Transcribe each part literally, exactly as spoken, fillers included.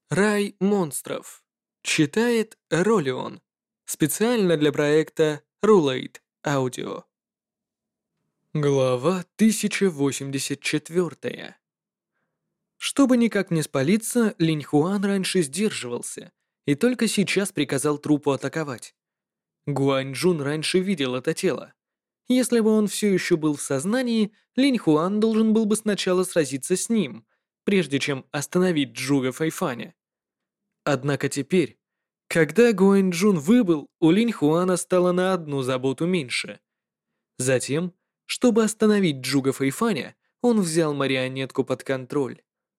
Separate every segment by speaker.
Speaker 1: Рай монстров. Читает Ролион. Специально для проекта Rulate Audio. Глава тысяча восемьдесят четыре. Чтобы никак не спалиться, Линь Хуан раньше сдерживался и только сейчас приказал трупу атаковать. Гуань Джун раньше видел это тело. Если бы он все еще был в сознании, Линь Хуан должен был бы сначала сразиться с ним, прежде чем остановить Джуга Фэйфаня. Однако теперь, когда Гуань Джун выбыл, у Линь Хуана стало на одну заботу меньше. Затем, чтобы остановить Джуга Фэйфаня, он взял марионетку под контроль.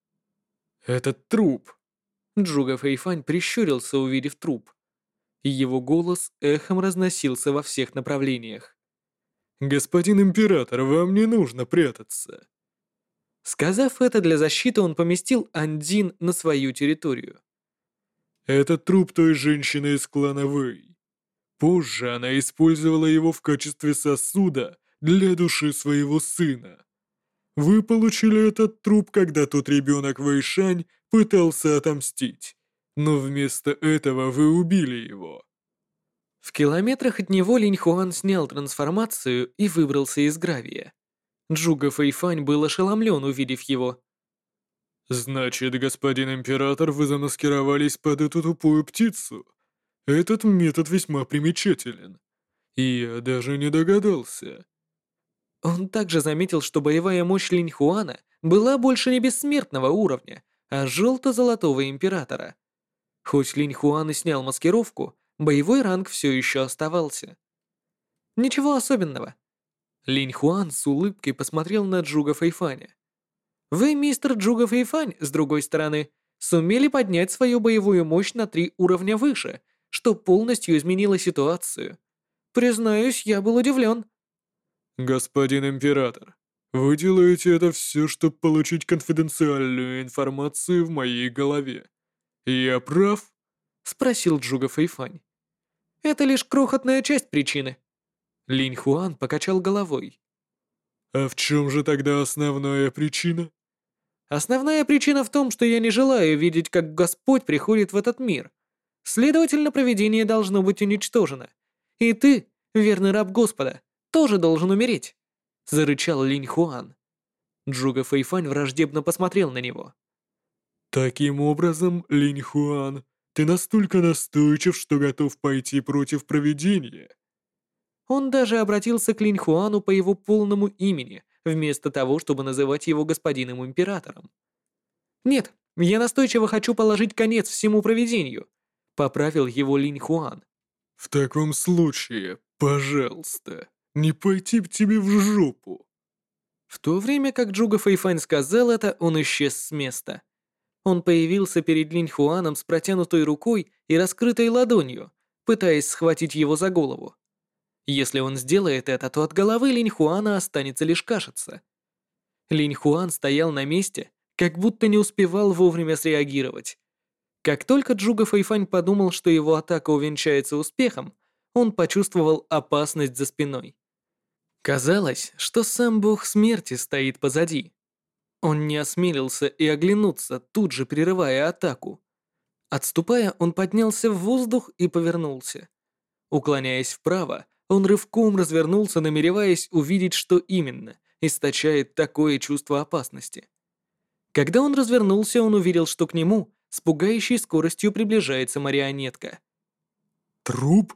Speaker 1: «Этот труп!» Джуга Фэйфань прищурился, увидев труп. Его голос эхом разносился во всех направлениях. «Господин Император, вам не нужно прятаться!» Сказав это для защиты, он поместил Андин на свою территорию. «Это труп той женщины из клана Вэй. Позже она использовала его в качестве сосуда для души своего сына. Вы получили этот труп, когда тот ребенок Вэйшань пытался отомстить, но вместо этого вы убили его». В километрах от него Линь Хуан снял трансформацию и выбрался из гравия. Джуга Фэйфань был ошеломлен, увидев его. «Значит, господин Император, вы замаскировались под эту тупую птицу? Этот метод весьма примечателен. И я даже не догадался». Он также заметил, что боевая мощь Линь Хуана была больше не бессмертного уровня, а желто-золотого императора. Хоть Линь Хуан и снял маскировку, боевой ранг все еще оставался. Ничего особенного. Линь Хуан с улыбкой посмотрел на Джуга Фэйфаня. Вы, мистер Джуга Фэйфань, с другой стороны, сумели поднять свою боевую мощь на три уровня выше, что полностью изменило ситуацию. Признаюсь, я был удивлен. «Господин Император, вы делаете это все, чтобы получить конфиденциальную информацию в моей голове. Я прав?» — спросил Джуга Фэйфань. «Это лишь крохотная часть причины». Линь Хуан покачал головой. «А в чем же тогда основная причина?» «Основная причина в том, что я не желаю видеть, как Господь приходит в этот мир. Следовательно, провидение должно быть уничтожено. И ты, верный раб Господа, тоже должен умереть», — зарычал Линь Хуан. Джуга Фэйфань враждебно посмотрел на него. «Таким образом, Линь Хуан, ты настолько настойчив, что готов пойти против провидения?» Он даже обратился к Линь Хуану по его полному имени, вместо того, чтобы называть его господином императором. «Нет, я настойчиво хочу положить конец всему провидению», — поправил его Линь Хуан. «В таком случае, пожалуйста, не пойти б тебе в жопу». В то время как Джуга Фэйфань сказал это, он исчез с места. Он появился перед Линь Хуаном с протянутой рукой и раскрытой ладонью, пытаясь схватить его за голову. Если он сделает это, то от головы Линь Хуана останется лишь кашица. Линь Хуан стоял на месте, как будто не успевал вовремя среагировать. Как только Джуга Фэйфань подумал, что его атака увенчается успехом, он почувствовал опасность за спиной. Казалось, что сам бог смерти стоит позади. Он не осмелился и оглянуться, тут же прерывая атаку. Отступая, он поднялся в воздух и повернулся. Уклоняясь вправо, он рывком развернулся, намереваясь увидеть, что именно источает такое чувство опасности. Когда он развернулся, он увидел, что к нему с пугающей скоростью приближается марионетка. «Труп?»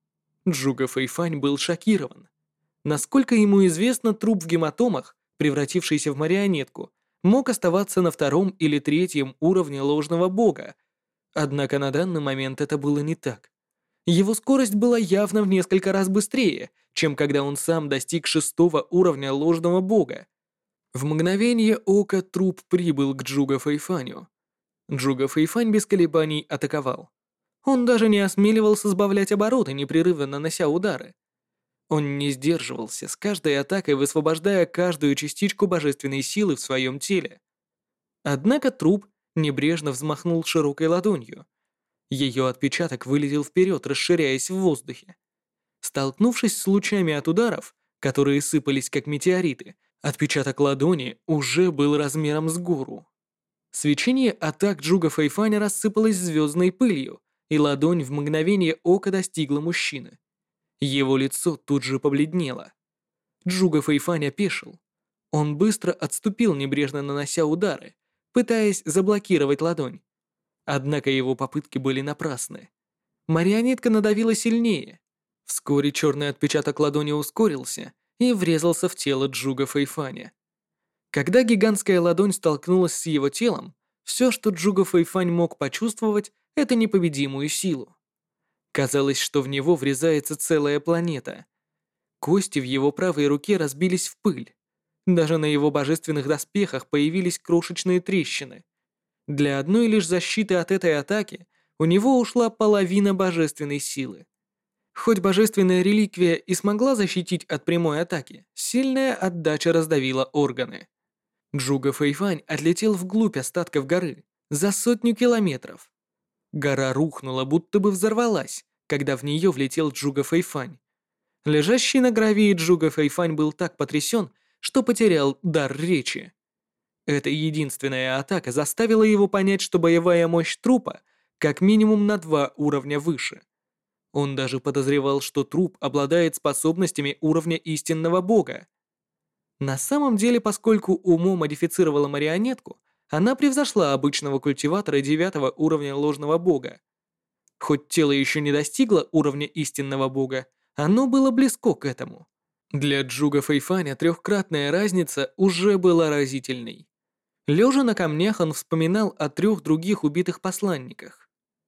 Speaker 1: Джуга Фэйфань был шокирован. Насколько ему известно, труп в гематомах, превратившийся в марионетку, мог оставаться на втором или третьем уровне ложного бога. Однако на данный момент это было не так. Его скорость была явно в несколько раз быстрее, чем когда он сам достиг шестого уровня ложного бога. В мгновение ока труп прибыл к Джуга Фэйфаню. Джуга Фэйфань без колебаний атаковал. Он даже не осмеливался сбавлять обороты, непрерывно нанося удары. Он не сдерживался, с каждой атакой высвобождая каждую частичку божественной силы в своем теле. Однако труп небрежно взмахнул широкой ладонью. Ее отпечаток вылетел вперед, расширяясь в воздухе. Столкнувшись с лучами от ударов, которые сыпались как метеориты, отпечаток ладони уже был размером с гору. Свечение атак Джуга Фэйфаня рассыпалось звездной пылью, и ладонь в мгновение ока достигла мужчины. Его лицо тут же побледнело. Джуга Фэйфань опешил. Он быстро отступил, небрежно нанося удары, пытаясь заблокировать ладонь. Однако его попытки были напрасны. Марионетка надавила сильнее. Вскоре черный отпечаток ладони ускорился и врезался в тело Джуга Фэйфаня. Когда гигантская ладонь столкнулась с его телом, все, что Джуга Фэйфань мог почувствовать, это непобедимую силу. Казалось, что в него врезается целая планета. Кости в его правой руке разбились в пыль. Даже на его божественных доспехах появились крошечные трещины. Для одной лишь защиты от этой атаки у него ушла половина божественной силы. Хоть божественная реликвия и смогла защитить от прямой атаки, сильная отдача раздавила органы. Джуга Фэйфань отлетел вглубь остатков горы, за сотню километров. Гора рухнула, будто бы взорвалась, когда в нее влетел Джуга Фэйфань. Лежащий на гравии Джуга Фэйфань был так потрясен, что потерял дар речи. Эта единственная атака заставила его понять, что боевая мощь трупа как минимум на два уровня выше. Он даже подозревал, что труп обладает способностями уровня истинного бога. На самом деле, поскольку Умо модифицировала марионетку, она превзошла обычного культиватора девятого уровня ложного бога. Хоть тело еще не достигло уровня истинного бога, оно было близко к этому. Для Джуга Фэйфаня трехкратная разница уже была разительной. Лежа на камнях, он вспоминал о трех других убитых посланниках.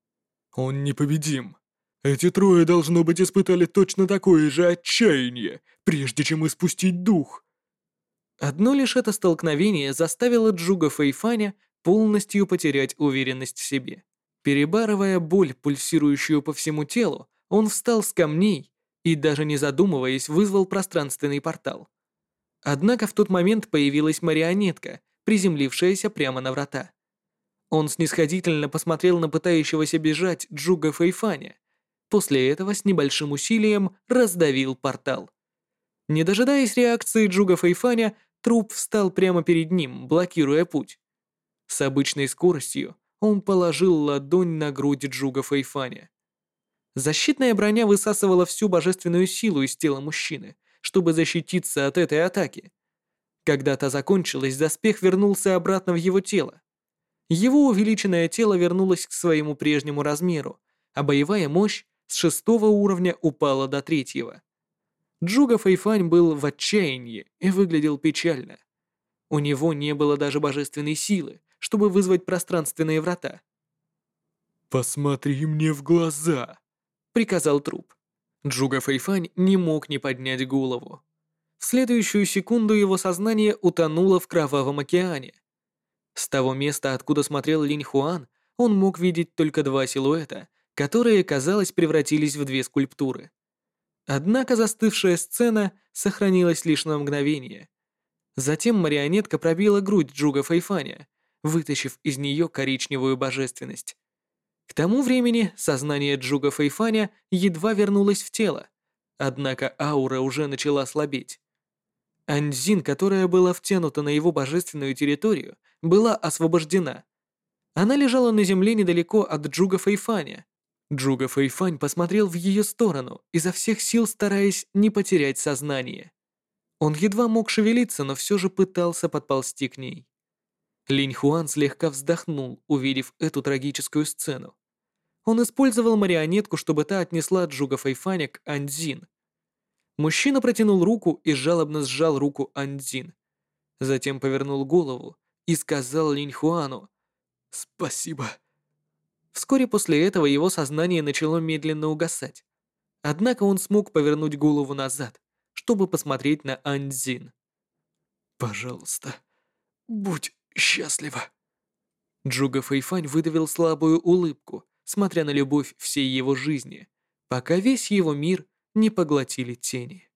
Speaker 2: Он непобедим. Эти трое, должно быть, испытали точно такое же отчаяние, прежде чем испустить дух.
Speaker 1: Одно лишь это столкновение заставило Джуга Фэйфаня полностью потерять уверенность в себе. Перебарывая боль, пульсирующую по всему телу, он встал с камней и, даже не задумываясь, вызвал пространственный портал. Однако в тот момент появилась марионетка, приземлившаяся прямо на врата. Он снисходительно посмотрел на пытающегося бежать Джуга Фэйфаня. После этого с небольшим усилием раздавил портал. Не дожидаясь реакции Джуга Фэйфаня, труп встал прямо перед ним, блокируя путь. С обычной скоростью он положил ладонь на грудь Джуга Фэйфаня. Защитная броня высасывала всю божественную силу из тела мужчины, чтобы защититься от этой атаки. Когда та закончилась, доспех вернулся обратно в его тело. Его увеличенное тело вернулось к своему прежнему размеру, а боевая мощь с шестого уровня упала до третьего. Джуга Фэйфань был в отчаянии и выглядел печально. У него не было даже божественной силы, чтобы вызвать пространственные врата.
Speaker 2: «Посмотри мне в глаза»,
Speaker 1: — приказал труп. Джуга Фэйфань не мог не поднять голову. В следующую секунду его сознание утонуло в кровавом океане. С того места, откуда смотрел Линь Хуан, он мог видеть только два силуэта, которые, казалось, превратились в две скульптуры. Однако застывшая сцена сохранилась лишь на мгновение. Затем марионетка пробила грудь Джуга Фэйфаня, вытащив из нее коричневую божественность. К тому времени сознание Джуга Фэйфаня едва вернулось в тело, однако аура уже начала слабеть. Аньцзин, которая была втянута на его божественную территорию, была освобождена. Она лежала на земле недалеко от Джуга Фэйфаня. Джуга Фэйфань посмотрел в ее сторону, изо всех сил стараясь не потерять сознание. Он едва мог шевелиться, но все же пытался подползти к ней. Линь Хуан слегка вздохнул, увидев эту трагическую сцену. Он использовал марионетку, чтобы та отнесла Джуга Фэйфаня к Аньцзин. Мужчина протянул руку и жалобно сжал руку Аньцзин. Затем повернул голову и сказал Линь Хуану «Спасибо». Вскоре после этого его сознание начало медленно угасать. Однако он смог повернуть голову назад, чтобы посмотреть на Аньцзин.
Speaker 2: «Пожалуйста, будь счастлива».
Speaker 1: Джуга Фэйфань выдавил слабую улыбку, смотря на любовь всей его жизни, пока весь его мир не поглотили тени.